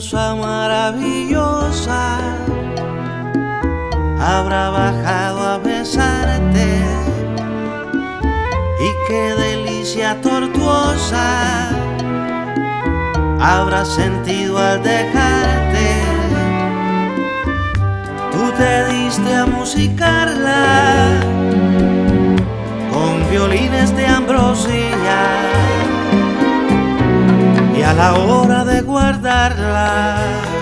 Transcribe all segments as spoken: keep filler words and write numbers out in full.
diosa maravillosa habrá bajado a besarte, y qué delicia tortuosa habrás sentido al dejarte. Tú te diste a musicarla con violines de ambrosía, y a la hora de guardarla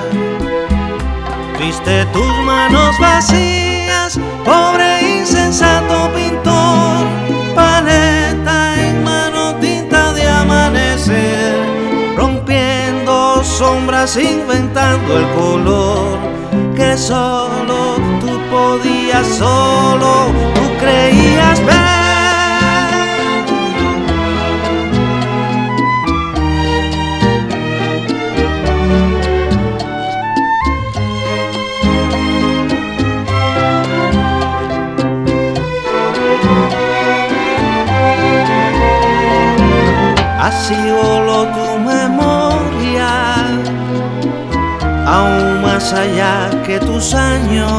viste tus manos vacías. Pobre insensato pintor, paleta en mano, tinta de amanecer, rompiendo sombras, inventando el color que solo tú podías, solo tú creías ver. Así voló tu memoria, aún más allá que tus años.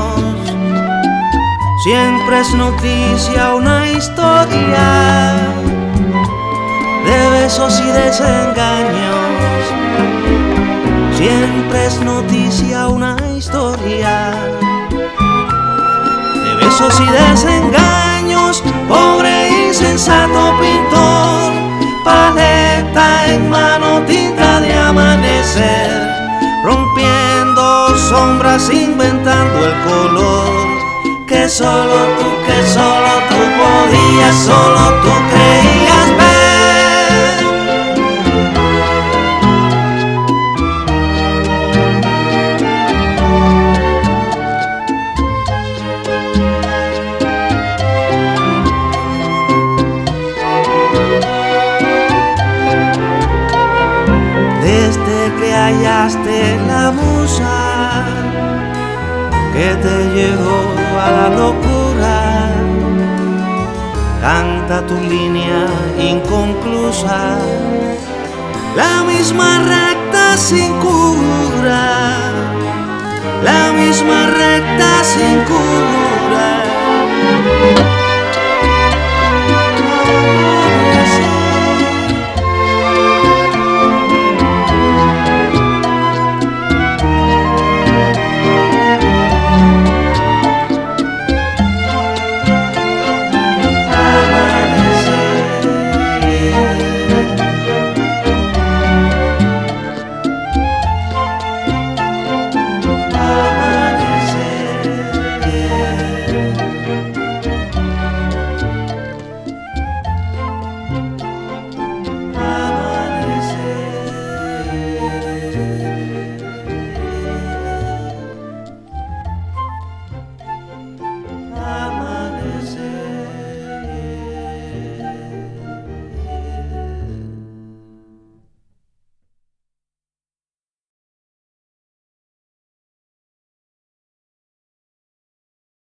Siempre es noticia una historia de besos y desengaños. Siempre es noticia una historia de besos y desengaños. Pobre insensato pintor, paleta en mano, tinta de amanecer, rompiendo sombras, inventando el color que solo tú, que solo tú podías, solo tú creías ver. Desde que hallaste la musa que te llevó a la locura, canta tu línea inconclusa, la misma recta sin cura, la misma recta sin cura.